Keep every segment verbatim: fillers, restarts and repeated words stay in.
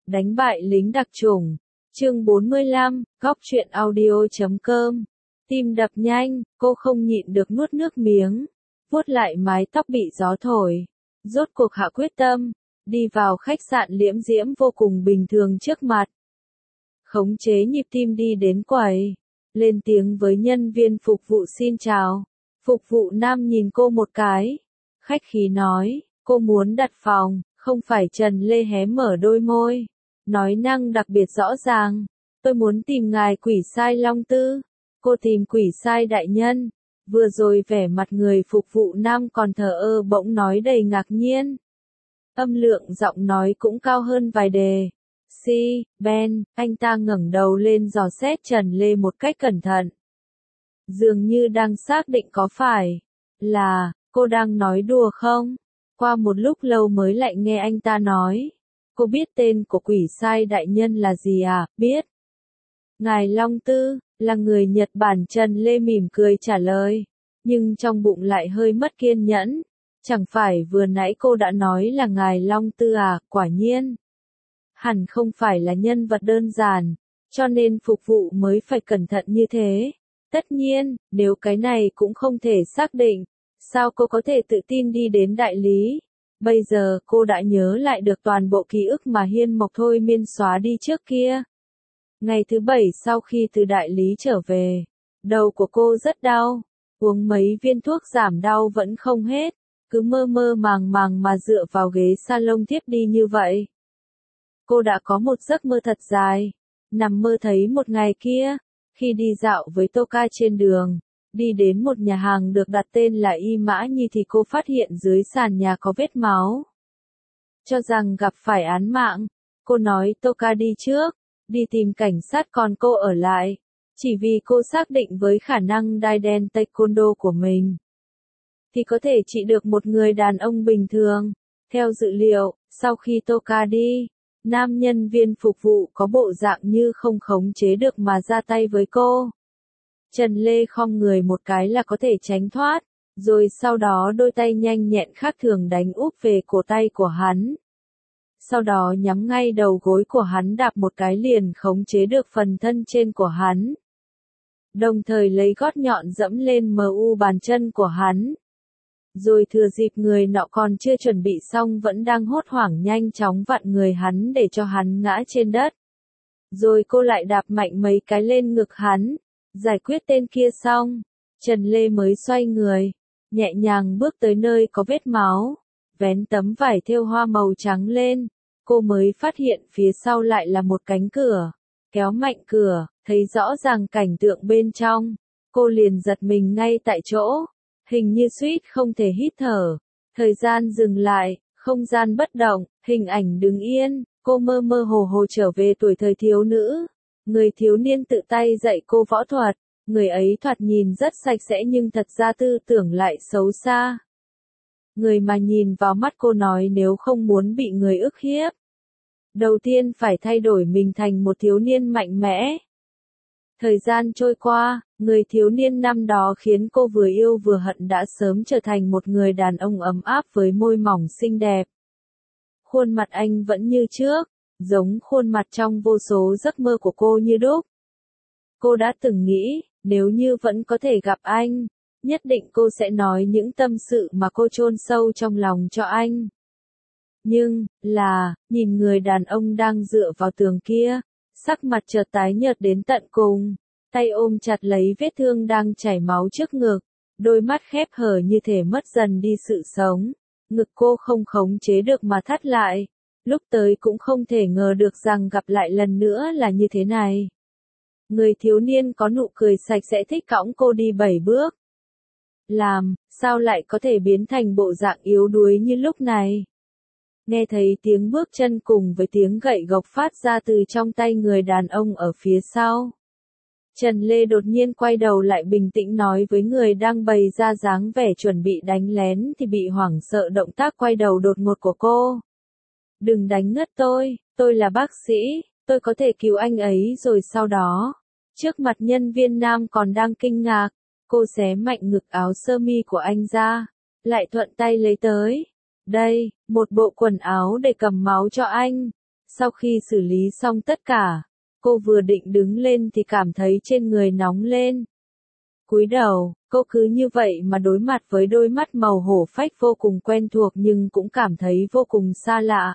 Đánh bại lính đặc chủng. Chương bốn mươi lăm, góc truyện audio chấm com. Tim đập nhanh, cô không nhịn được nuốt nước miếng, vuốt lại mái tóc bị gió thổi. Rốt cuộc hạ quyết tâm, đi vào khách sạn liễm diễm vô cùng bình thường trước mặt. Khống chế nhịp tim đi đến quầy, lên tiếng với nhân viên phục vụ xin chào. Phục vụ nam nhìn cô một cái, khách khí nói, cô muốn đặt phòng, không phải. Trần Lê hé mở đôi môi, nói năng đặc biệt rõ ràng, tôi muốn tìm ngài quỷ sai Long Tư. Cô tìm quỷ sai đại nhân. Vừa rồi vẻ mặt người phục vụ nam còn thờ ơ bỗng nói đầy ngạc nhiên. Âm lượng giọng nói cũng cao hơn vài đề. Si, Ben, anh ta ngẩng đầu lên dò xét Trần Lê một cách cẩn thận. Dường như đang xác định có phải là cô đang nói đùa không? Qua một lúc lâu mới lại nghe anh ta nói. Cô biết tên của quỷ sai đại nhân là gì à? Biết. Ngài Long Tư, là người Nhật Bản. Trần Lê mỉm cười trả lời, nhưng trong bụng lại hơi mất kiên nhẫn. Chẳng phải vừa nãy cô đã nói là ngài Long Tư à? Quả nhiên. Hẳn không phải là nhân vật đơn giản, cho nên phục vụ mới phải cẩn thận như thế. Tất nhiên, nếu cái này cũng không thể xác định, sao cô có thể tự tin đi đến đại lý? Bây giờ cô đã nhớ lại được toàn bộ ký ức mà Hiên Mộc thôi miên xóa đi trước kia. Ngày thứ bảy sau khi từ đại lý trở về, đầu của cô rất đau, uống mấy viên thuốc giảm đau vẫn không hết, cứ mơ mơ màng màng mà dựa vào ghế salon thiếp đi như vậy. Cô đã có một giấc mơ thật dài, nằm mơ thấy một ngày kia, khi đi dạo với Toka trên đường, đi đến một nhà hàng được đặt tên là Y Mã Nhi thì cô phát hiện dưới sàn nhà có vết máu. Cho rằng gặp phải án mạng, cô nói Toka đi trước, đi tìm cảnh sát còn cô ở lại, chỉ vì cô xác định với khả năng đai đen taekwondo của mình, thì có thể trị được một người đàn ông bình thường. Theo dự liệu, sau khi Toka đi, nam nhân viên phục vụ có bộ dạng như không khống chế được mà ra tay với cô. Trần Lê khom người một cái là có thể tránh thoát, rồi sau đó đôi tay nhanh nhẹn khác thường đánh úp về cổ tay của hắn. Sau đó nhắm ngay đầu gối của hắn đạp một cái liền khống chế được phần thân trên của hắn. Đồng thời lấy gót nhọn dẫm lên mu bàn chân của hắn. Rồi thừa dịp người nọ còn chưa chuẩn bị xong vẫn đang hốt hoảng nhanh chóng vặn người hắn để cho hắn ngã trên đất. Rồi cô lại đạp mạnh mấy cái lên ngực hắn. Giải quyết tên kia xong, Trần Lê mới xoay người, nhẹ nhàng bước tới nơi có vết máu, vén tấm vải thêu hoa màu trắng lên. Cô mới phát hiện phía sau lại là một cánh cửa. Kéo mạnh cửa, thấy rõ ràng cảnh tượng bên trong. Cô liền giật mình ngay tại chỗ. Hình như suýt không thể hít thở. Thời gian dừng lại, không gian bất động, hình ảnh đứng yên. Cô mơ mơ hồ hồ trở về tuổi thời thiếu nữ. Người thiếu niên tự tay dạy cô võ thuật. Người ấy thoạt nhìn rất sạch sẽ nhưng thật ra tư tưởng lại xấu xa. Người mà nhìn vào mắt cô nói nếu không muốn bị người ức hiếp, đầu tiên phải thay đổi mình thành một thiếu niên mạnh mẽ. Thời gian trôi qua, người thiếu niên năm đó khiến cô vừa yêu vừa hận đã sớm trở thành một người đàn ông ấm áp với môi mỏng xinh đẹp. Khuôn mặt anh vẫn như trước, giống khuôn mặt trong vô số giấc mơ của cô như đúc. Cô đã từng nghĩ, nếu như vẫn có thể gặp anh, nhất định cô sẽ nói những tâm sự mà cô chôn sâu trong lòng cho anh. Nhưng, là, nhìn người đàn ông đang dựa vào tường kia, sắc mặt chợt tái nhợt đến tận cùng, tay ôm chặt lấy vết thương đang chảy máu trước ngực, đôi mắt khép hờ như thể mất dần đi sự sống, ngực cô không khống chế được mà thắt lại, lúc tới cũng không thể ngờ được rằng gặp lại lần nữa là như thế này. Người thiếu niên có nụ cười sạch sẽ thích cõng cô đi bảy bước. Làm, sao lại có thể biến thành bộ dạng yếu đuối như lúc này? Nghe thấy tiếng bước chân cùng với tiếng gậy gộc phát ra từ trong tay người đàn ông ở phía sau. Trần Lê đột nhiên quay đầu lại bình tĩnh nói với người đang bày ra dáng vẻ chuẩn bị đánh lén thì bị hoảng sợ động tác quay đầu đột ngột của cô. Đừng đánh ngất tôi, tôi là bác sĩ, tôi có thể cứu anh ấy rồi sau đó. Trước mặt nhân viên nam còn đang kinh ngạc, cô xé mạnh ngực áo sơ mi của anh ra, lại thuận tay lấy tới. Đây, một bộ quần áo để cầm máu cho anh. Sau khi xử lý xong tất cả, cô vừa định đứng lên thì cảm thấy trên người nóng lên. Cúi đầu, cô cứ như vậy mà đối mặt với đôi mắt màu hổ phách vô cùng quen thuộc nhưng cũng cảm thấy vô cùng xa lạ.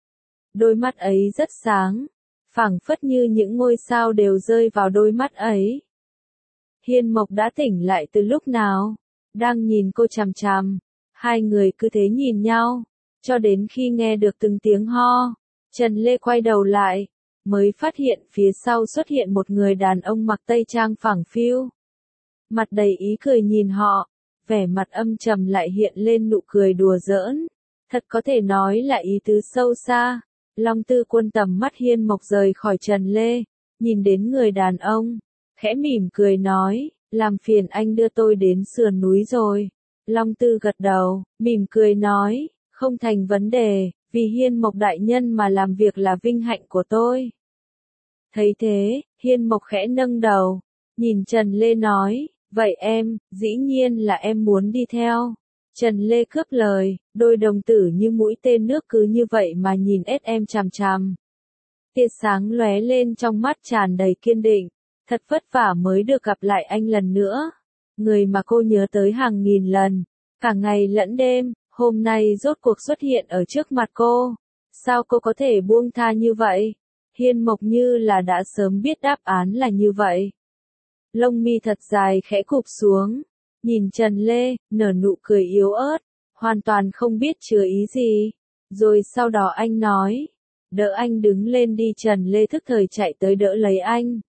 Đôi mắt ấy rất sáng, phảng phất như những ngôi sao đều rơi vào đôi mắt ấy. Hiên Mộc đã tỉnh lại từ lúc nào? Đang nhìn cô chằm chằm. Hai người cứ thế nhìn nhau, cho đến khi nghe được từng tiếng ho. Trần Lê quay đầu lại, mới phát hiện phía sau xuất hiện một người đàn ông mặc tây trang phẳng phiu. Mặt đầy ý cười nhìn họ, vẻ mặt âm trầm lại hiện lên nụ cười đùa giỡn. Thật có thể nói là ý tứ sâu xa. Long Tư Quân tầm mắt Hiên Mộc rời khỏi Trần Lê, nhìn đến người đàn ông, khẽ mỉm cười nói, làm phiền anh đưa tôi đến sườn núi rồi. Long Tư gật đầu, mỉm cười nói, không thành vấn đề, vì Hiên Mộc đại nhân mà làm việc là vinh hạnh của tôi. Thấy thế, Hiên Mộc khẽ nâng đầu, nhìn Trần Lê nói, vậy em, dĩ nhiên là em muốn đi theo. Trần Lê cướp lời, đôi đồng tử như mũi tên nước cứ như vậy mà nhìn ép em chằm chằm. Tia sáng lóe lên trong mắt tràn đầy kiên định, thật vất vả mới được gặp lại anh lần nữa. Người mà cô nhớ tới hàng nghìn lần, cả ngày lẫn đêm, hôm nay rốt cuộc xuất hiện ở trước mặt cô. Sao cô có thể buông tha như vậy? Hiên Mộc như là đã sớm biết đáp án là như vậy. Lông mi thật dài khẽ cụp xuống, nhìn Trần Lê, nở nụ cười yếu ớt, hoàn toàn không biết chứa ý gì. Rồi sau đó anh nói, đỡ anh đứng lên đi. Trần Lê thức thời chạy tới đỡ lấy anh.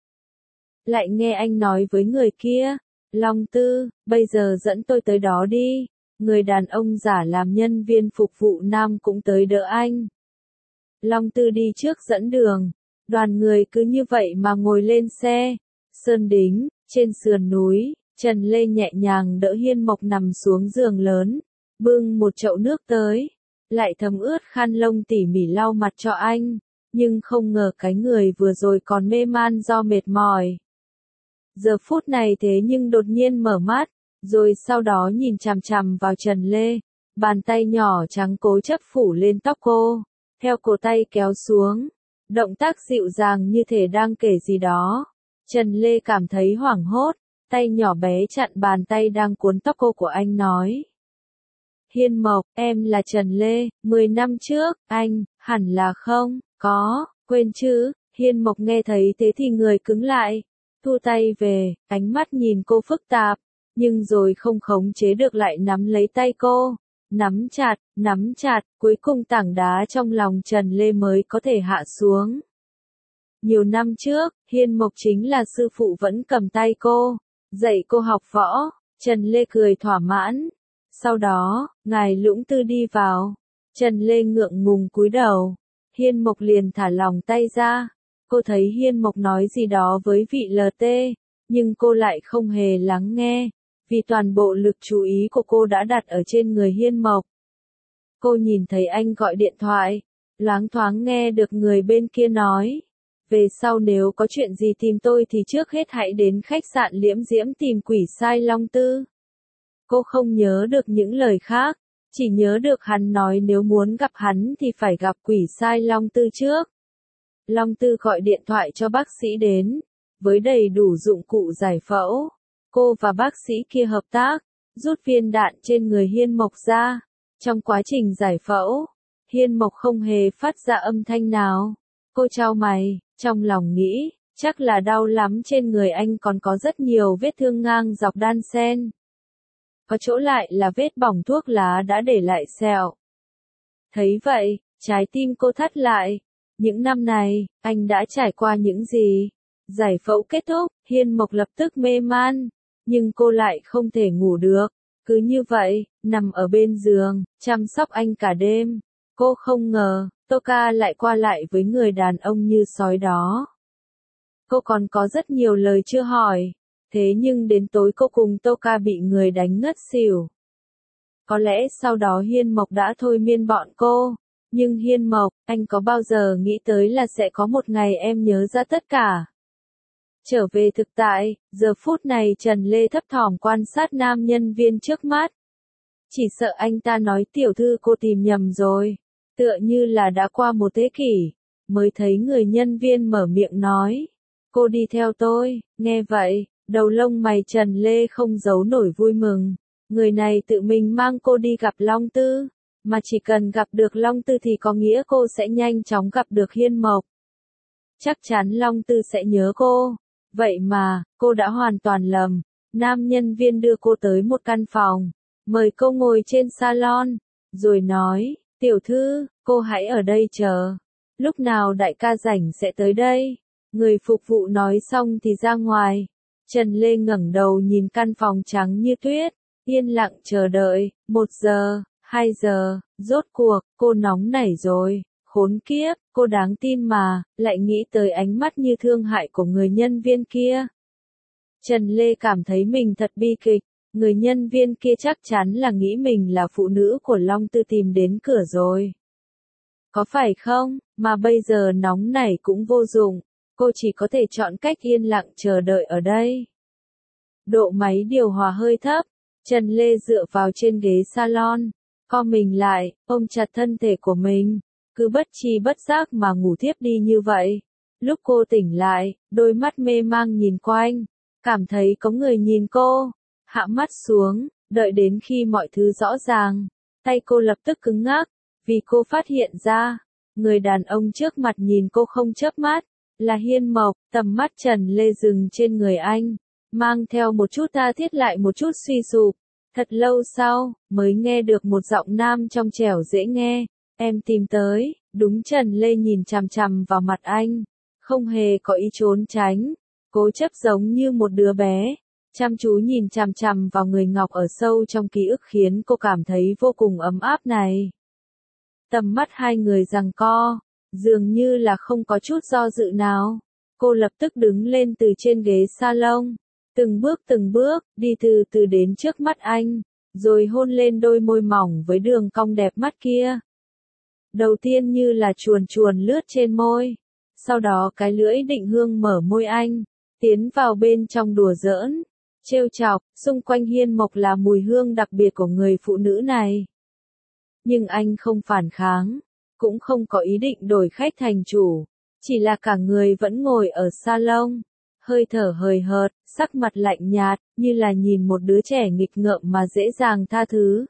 Lại nghe anh nói với người kia, Long Tư, bây giờ dẫn tôi tới đó đi. Người đàn ông giả làm nhân viên phục vụ nam cũng tới đỡ anh. Long Tư đi trước dẫn đường, đoàn người cứ như vậy mà ngồi lên xe. Sơn Đính, trên sườn núi, Trần Lê nhẹ nhàng đỡ Hiên Mộc nằm xuống giường lớn, bưng một chậu nước tới, lại thấm ướt khăn lông tỉ mỉ lau mặt cho anh, nhưng không ngờ cái người vừa rồi còn mê man do mệt mỏi. Giờ phút này thế nhưng đột nhiên mở mắt, rồi sau đó nhìn chằm chằm vào Trần Lê, bàn tay nhỏ trắng cố chấp phủ lên tóc cô, theo cổ tay kéo xuống, động tác dịu dàng như thể đang kể gì đó. Trần Lê cảm thấy hoảng hốt, tay nhỏ bé chặn bàn tay đang cuốn tóc cô của anh nói. Hiên Mộc, em là Trần Lê, mười năm trước, anh, hẳn là không, có, quên chứ. Hiên Mộc nghe thấy thế thì người cứng lại, thu tay về, ánh mắt nhìn cô phức tạp, nhưng rồi không khống chế được lại nắm lấy tay cô, nắm chặt, nắm chặt, cuối cùng tảng đá trong lòng Trần Lê mới có thể hạ xuống. Nhiều năm trước, Hiên Mộc chính là sư phụ vẫn cầm tay cô, dạy cô học võ. Trần Lê cười thỏa mãn. Sau đó, ngài Lũng Tư đi vào. Trần Lê ngượng ngùng cúi đầu. Hiên Mộc liền thả lòng tay ra. Cô thấy Hiên Mộc nói gì đó với vị lờ tê, nhưng cô lại không hề lắng nghe, vì toàn bộ lực chú ý của cô đã đặt ở trên người Hiên Mộc. Cô nhìn thấy anh gọi điện thoại, loáng thoáng nghe được người bên kia nói. Về sau nếu có chuyện gì tìm tôi thì trước hết hãy đến khách sạn Liễm Diễm tìm quỷ sai Long Tư. Cô không nhớ được những lời khác, chỉ nhớ được hắn nói nếu muốn gặp hắn thì phải gặp quỷ sai Long Tư trước. Long Tư gọi điện thoại cho bác sĩ đến, với đầy đủ dụng cụ giải phẫu. Cô và bác sĩ kia hợp tác, rút viên đạn trên người Hiên Mộc ra. Trong quá trình giải phẫu, Hiên Mộc không hề phát ra âm thanh nào. Cô chau mày, trong lòng nghĩ, chắc là đau lắm, trên người anh còn có rất nhiều vết thương ngang dọc đan xen. Có chỗ lại là vết bỏng thuốc lá đã để lại sẹo. Thấy vậy, trái tim cô thắt lại. Những năm này, anh đã trải qua những gì? Giải phẫu kết thúc, Hiên Mộc lập tức mê man, nhưng cô lại không thể ngủ được. Cứ như vậy, nằm ở bên giường, chăm sóc anh cả đêm. Cô không ngờ, Toka lại qua lại với người đàn ông như sói đó. Cô còn có rất nhiều lời chưa hỏi. Thế nhưng đến tối cô cùng Toka bị người đánh ngất xỉu. Có lẽ sau đó Hiên Mộc đã thôi miên bọn cô. Nhưng Hiên Mộc, anh có bao giờ nghĩ tới là sẽ có một ngày em nhớ ra tất cả? Trở về thực tại, giờ phút này Trần Lê thấp thỏm quan sát nam nhân viên trước mắt. Chỉ sợ anh ta nói tiểu thư cô tìm nhầm rồi. Tựa như là đã qua một thế kỷ, mới thấy người nhân viên mở miệng nói. Cô đi theo tôi, nghe vậy, đầu lông mày Trần Lê không giấu nổi vui mừng. Người này tự mình mang cô đi gặp Long Tư, mà chỉ cần gặp được Long Tư thì có nghĩa cô sẽ nhanh chóng gặp được Hiên Mộc. Chắc chắn Long Tư sẽ nhớ cô. Vậy mà, cô đã hoàn toàn lầm. Nam nhân viên đưa cô tới một căn phòng, mời cô ngồi trên salon, rồi nói, tiểu thư, cô hãy ở đây chờ. Lúc nào đại ca rảnh sẽ tới đây. Người phục vụ nói xong thì ra ngoài. Trần Lê ngẩng đầu nhìn căn phòng trắng như tuyết, yên lặng chờ đợi. Một giờ, hai giờ, rốt cuộc, cô nóng nảy rồi. Khốn kiếp, cô đáng tin mà, lại nghĩ tới ánh mắt như thương hại của người nhân viên kia. Trần Lê cảm thấy mình thật bi kịch, người nhân viên kia chắc chắn là nghĩ mình là phụ nữ của Long Tư tìm đến cửa rồi. Có phải không, mà bây giờ nóng nảy cũng vô dụng, cô chỉ có thể chọn cách yên lặng chờ đợi ở đây. Độ máy điều hòa hơi thấp, Trần Lê dựa vào trên ghế salon, co mình lại, ôm chặt thân thể của mình, cứ bất tri bất giác mà ngủ thiếp đi như vậy. Lúc cô tỉnh lại, đôi mắt mê mang nhìn quanh, cảm thấy có người nhìn cô, hạ mắt xuống, đợi đến khi mọi thứ rõ ràng, tay cô lập tức cứng ngắc, vì cô phát hiện ra, người đàn ông trước mặt nhìn cô không chớp mắt, là Hiên Mộc. Tầm mắt Trần Lê dừng trên người anh, mang theo một chút tha thiết lại một chút suy sụp. Thật lâu sau, mới nghe được một giọng nam trong trẻo dễ nghe, em tìm tới. Đúng, Trần Lê nhìn chằm chằm vào mặt anh, không hề có ý trốn tránh, cố chấp giống như một đứa bé, chăm chú nhìn chằm chằm vào người ngọc ở sâu trong ký ức khiến cô cảm thấy vô cùng ấm áp này. Tầm mắt hai người giằng co, dường như là không có chút do dự nào. Cô lập tức đứng lên từ trên ghế salon, từng bước từng bước, đi từ từ đến trước mắt anh, rồi hôn lên đôi môi mỏng với đường cong đẹp mắt kia. Đầu tiên như là chuồn chuồn lướt trên môi, sau đó cái lưỡi định hương mở môi anh, tiến vào bên trong đùa giỡn, trêu chọc, xung quanh Hiên Mộc là mùi hương đặc biệt của người phụ nữ này. Nhưng anh không phản kháng, cũng không có ý định đổi khách thành chủ, chỉ là cả người vẫn ngồi ở salon, hơi thở hời hợt, sắc mặt lạnh nhạt, như là nhìn một đứa trẻ nghịch ngợm mà dễ dàng tha thứ.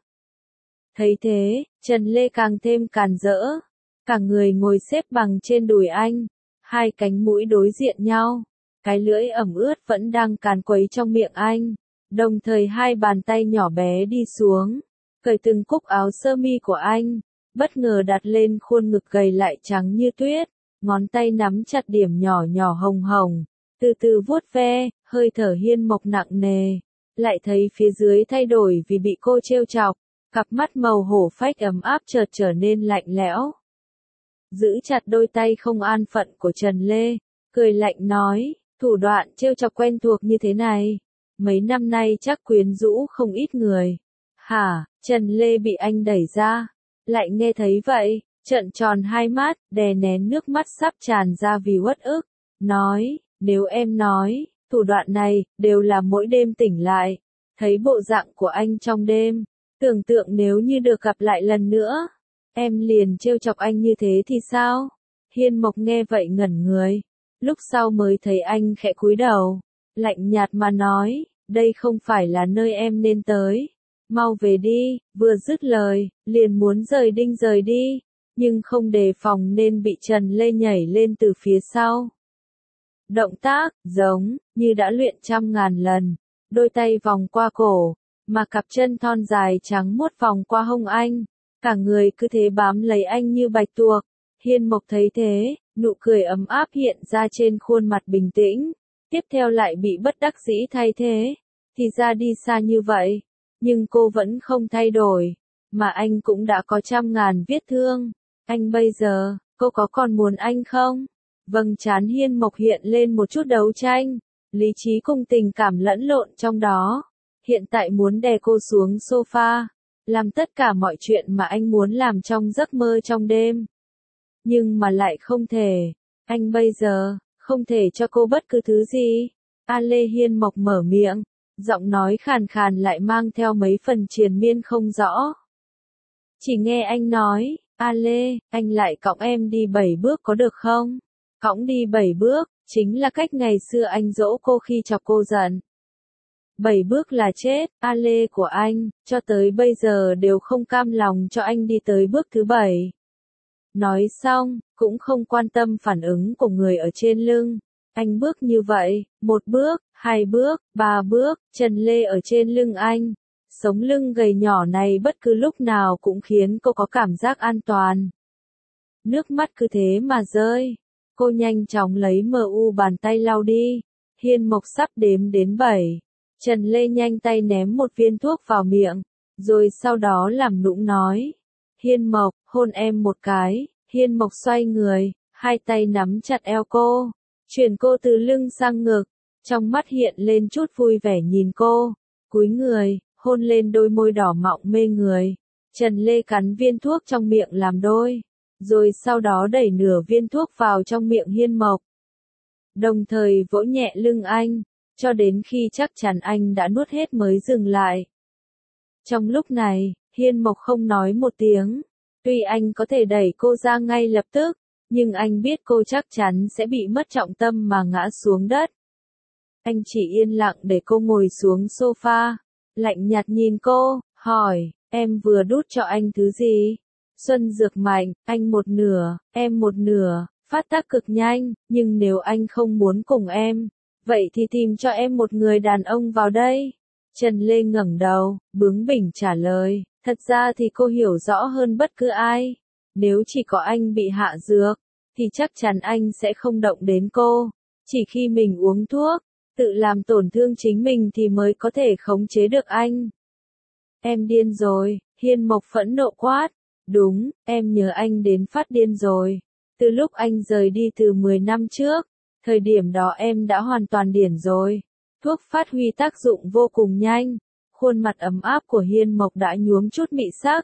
Thấy thế, Trần Lê càng thêm càn rỡ, cả người ngồi xếp bằng trên đùi anh, hai cánh mũi đối diện nhau, cái lưỡi ẩm ướt vẫn đang càn quấy trong miệng anh, đồng thời hai bàn tay nhỏ bé đi xuống, cởi từng cúc áo sơ mi của anh, bất ngờ đặt lên khuôn ngực gầy lại trắng như tuyết, ngón tay nắm chặt điểm nhỏ nhỏ hồng hồng, từ từ vuốt ve, hơi thở Hiên Mộc nặng nề, lại thấy phía dưới thay đổi vì bị cô trêu chọc, cặp mắt màu hổ phách ấm áp chợt trở nên lạnh lẽo. Giữ chặt đôi tay không an phận của Trần Lê, cười lạnh nói, thủ đoạn trêu chọc quen thuộc như thế này, mấy năm nay chắc quyến rũ không ít người. Hả? Trần Lê bị anh đẩy ra, lại nghe thấy vậy, trợn tròn hai mắt, đè nén nước mắt sắp tràn ra vì uất ức, nói, nếu em nói, thủ đoạn này, đều là mỗi đêm tỉnh lại, thấy bộ dạng của anh trong đêm, tưởng tượng nếu như được gặp lại lần nữa, em liền trêu chọc anh như thế thì sao? Hiên Mộc nghe vậy ngẩn người, lúc sau mới thấy anh khẽ cúi đầu, lạnh nhạt mà nói, đây không phải là nơi em nên tới. Mau về đi, vừa dứt lời, liền muốn rời đinh rời đi, nhưng không đề phòng nên bị Trần Lê nhảy lên từ phía sau. Động tác, giống, như đã luyện trăm ngàn lần, đôi tay vòng qua cổ, mà cặp chân thon dài trắng muốt vòng qua hông anh, cả người cứ thế bám lấy anh như bạch tuộc. Hiên Mộc thấy thế, nụ cười ấm áp hiện ra trên khuôn mặt bình tĩnh, tiếp theo lại bị bất đắc dĩ thay thế, thì ra đi xa như vậy. Nhưng cô vẫn không thay đổi, mà anh cũng đã có trăm ngàn vết thương. Anh bây giờ, cô có còn muốn anh không? Vầng trán Hiên Mộc hiện lên một chút đấu tranh, lý trí cùng tình cảm lẫn lộn trong đó. Hiện tại muốn đè cô xuống sofa, làm tất cả mọi chuyện mà anh muốn làm trong giấc mơ trong đêm. Nhưng mà lại không thể, anh bây giờ, không thể cho cô bất cứ thứ gì. A Lê Hiên Mộc mở miệng, giọng nói khàn khàn lại mang theo mấy phần triền miên không rõ. Chỉ nghe anh nói, A Lê, anh lại cõng em đi bảy bước có được không? Cõng đi bảy bước, chính là cách ngày xưa anh dỗ cô khi chọc cô giận. Bảy bước là chết, A Lê của anh, cho tới bây giờ đều không cam lòng cho anh đi tới bước thứ bảy. Nói xong, cũng không quan tâm phản ứng của người ở trên lưng. Anh bước như vậy, một bước, hai bước, ba bước, Trần Lê ở trên lưng anh. Sống lưng gầy nhỏ này bất cứ lúc nào cũng khiến cô có cảm giác an toàn. Nước mắt cứ thế mà rơi. Cô nhanh chóng lấy mờ u bàn tay lau đi. Hiên Mộc sắp đếm đến bảy. Trần Lê nhanh tay ném một viên thuốc vào miệng. Rồi sau đó làm nũng nói. Hiên Mộc, hôn em một cái. Hiên Mộc xoay người, hai tay nắm chặt eo cô. Chuyển cô từ lưng sang ngực. Trong mắt hiện lên chút vui vẻ nhìn cô. Cúi người, hôn lên đôi môi đỏ mọng mê người. Trần Lê cắn viên thuốc trong miệng làm đôi. Rồi sau đó đẩy nửa viên thuốc vào trong miệng Hiên Mộc. Đồng thời vỗ nhẹ lưng anh, cho đến khi chắc chắn anh đã nuốt hết mới dừng lại. Trong lúc này, Hiên Mộc không nói một tiếng. Tuy anh có thể đẩy cô ra ngay lập tức, nhưng anh biết cô chắc chắn sẽ bị mất trọng tâm mà ngã xuống đất. Anh chỉ yên lặng để cô ngồi xuống sofa, lạnh nhạt nhìn cô, hỏi, em vừa đút cho anh thứ gì? Xuân dược mạnh, anh một nửa, em một nửa, phát tác cực nhanh, nhưng nếu anh không muốn cùng em, vậy thì tìm cho em một người đàn ông vào đây. Trần Lê ngẩng đầu, bướng bỉnh trả lời, thật ra thì cô hiểu rõ hơn bất cứ ai. Nếu chỉ có anh bị hạ dược, thì chắc chắn anh sẽ không động đến cô. Chỉ khi mình uống thuốc, tự làm tổn thương chính mình thì mới có thể khống chế được anh. Em điên rồi, Hiên Mộc phẫn nộ quát. Đúng, em nhớ anh đến phát điên rồi. Từ lúc anh rời đi từ mười năm trước, thời điểm đó em đã hoàn toàn điển rồi. Thuốc phát huy tác dụng vô cùng nhanh. Khuôn mặt ấm áp của Hiên Mộc đã nhuốm chút mị sắc.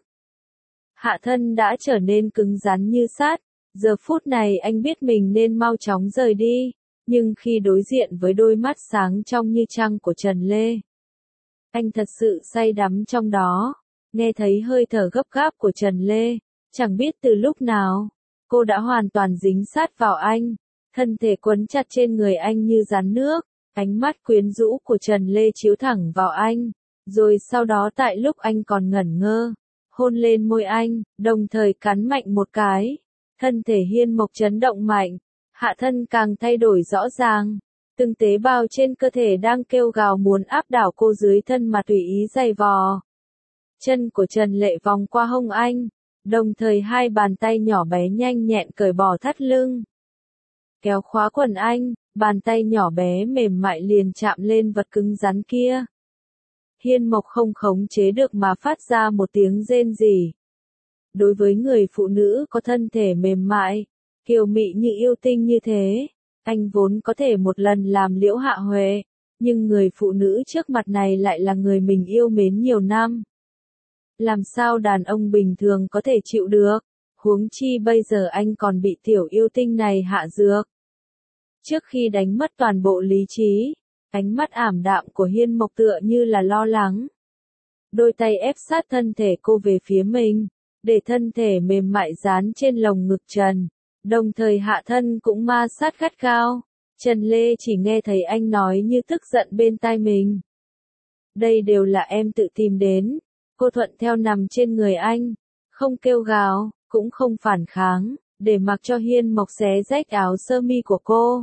Hạ thân đã trở nên cứng rắn như sắt. Giờ phút này anh biết mình nên mau chóng rời đi. Nhưng khi đối diện với đôi mắt sáng trong như trăng của Trần Lê, anh thật sự say đắm trong đó. Nghe thấy hơi thở gấp gáp của Trần Lê, chẳng biết từ lúc nào, cô đã hoàn toàn dính sát vào anh, thân thể quấn chặt trên người anh như rắn nước, ánh mắt quyến rũ của Trần Lê chiếu thẳng vào anh, rồi sau đó tại lúc anh còn ngẩn ngơ, hôn lên môi anh, đồng thời cắn mạnh một cái, thân thể Hiên Mộc chấn động mạnh, hạ thân càng thay đổi rõ ràng, từng tế bào trên cơ thể đang kêu gào muốn áp đảo cô dưới thân mà tùy ý giày vò. Chân của Trần Lệ vòng qua hông anh, đồng thời hai bàn tay nhỏ bé nhanh nhẹn cởi bỏ thắt lưng. Kéo khóa quần anh, bàn tay nhỏ bé mềm mại liền chạm lên vật cứng rắn kia. Hiên Mộc không khống chế được mà phát ra một tiếng rên rỉ. Đối với người phụ nữ có thân thể mềm mại, kiều mị như yêu tinh như thế, anh vốn có thể một lần làm Liễu Hạ Huệ, nhưng người phụ nữ trước mặt này lại là người mình yêu mến nhiều năm. Làm sao đàn ông bình thường có thể chịu được, huống chi bây giờ anh còn bị tiểu yêu tinh này hạ dược. Trước khi đánh mất toàn bộ lý trí, ánh mắt ảm đạm của Hiên Mộc tựa như là lo lắng. Đôi tay ép sát thân thể cô về phía mình, để thân thể mềm mại dán trên lồng ngực Trần, đồng thời hạ thân cũng ma sát gắt gao. Trần Lê chỉ nghe thấy anh nói như tức giận bên tai mình. Đây đều là em tự tìm đến. Cô thuận theo nằm trên người anh, không kêu gào, cũng không phản kháng, để mặc cho Hiên Mộc xé rách áo sơ mi của cô.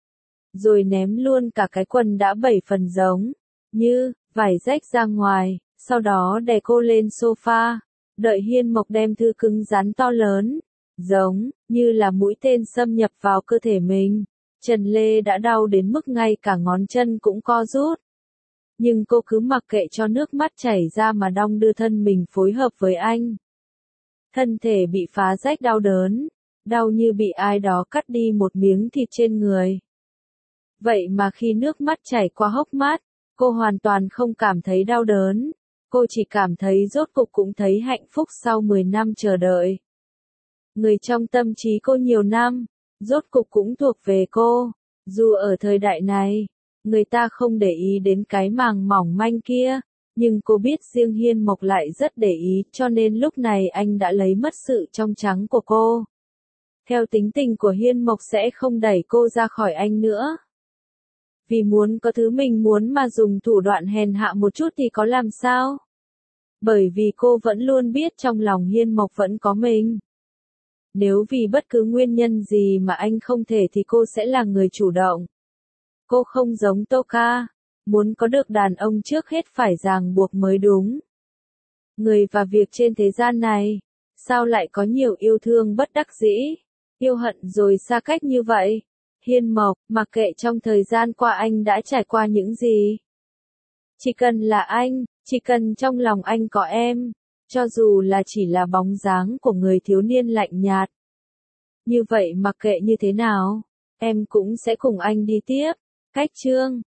Rồi ném luôn cả cái quần đã bảy phần giống, như, vải rách ra ngoài, sau đó đè cô lên sofa, đợi Hiên Mộc đem thứ cứng rắn to lớn, giống, như là mũi tên xâm nhập vào cơ thể mình. Trần Lê đã đau đến mức ngay cả ngón chân cũng co rút. Nhưng cô cứ mặc kệ cho nước mắt chảy ra mà đong đưa thân mình phối hợp với anh. Thân thể bị phá rách đau đớn, đau như bị ai đó cắt đi một miếng thịt trên người. Vậy mà khi nước mắt chảy qua hốc mắt, cô hoàn toàn không cảm thấy đau đớn, cô chỉ cảm thấy rốt cục cũng thấy hạnh phúc sau mười năm chờ đợi. Người trong tâm trí cô nhiều năm, rốt cục cũng thuộc về cô, dù ở thời đại này, người ta không để ý đến cái màng mỏng manh kia, Nhưng cô biết riêng Hiên Mộc lại rất để ý, cho nên lúc này anh đã lấy mất sự trong trắng của cô. Theo tính tình của Hiên Mộc sẽ không đẩy cô ra khỏi anh nữa. Vì muốn có thứ mình muốn mà dùng thủ đoạn hèn hạ một chút thì có làm sao? Bởi vì cô vẫn luôn biết trong lòng Hiên Mộc vẫn có mình. Nếu vì bất cứ nguyên nhân gì mà anh không thể thì cô sẽ là người chủ động. Cô không giống Toka, muốn có được đàn ông trước hết phải ràng buộc mới đúng. Người và việc trên thế gian này, sao lại có nhiều yêu thương bất đắc dĩ, yêu hận rồi xa cách như vậy? Hiên Mộc, mặc kệ trong thời gian qua anh đã trải qua những gì. Chỉ cần là anh, chỉ cần trong lòng anh có em, cho dù là chỉ là bóng dáng của người thiếu niên lạnh nhạt. Như vậy mặc kệ như thế nào, em cũng sẽ cùng anh đi tiếp. Cách chương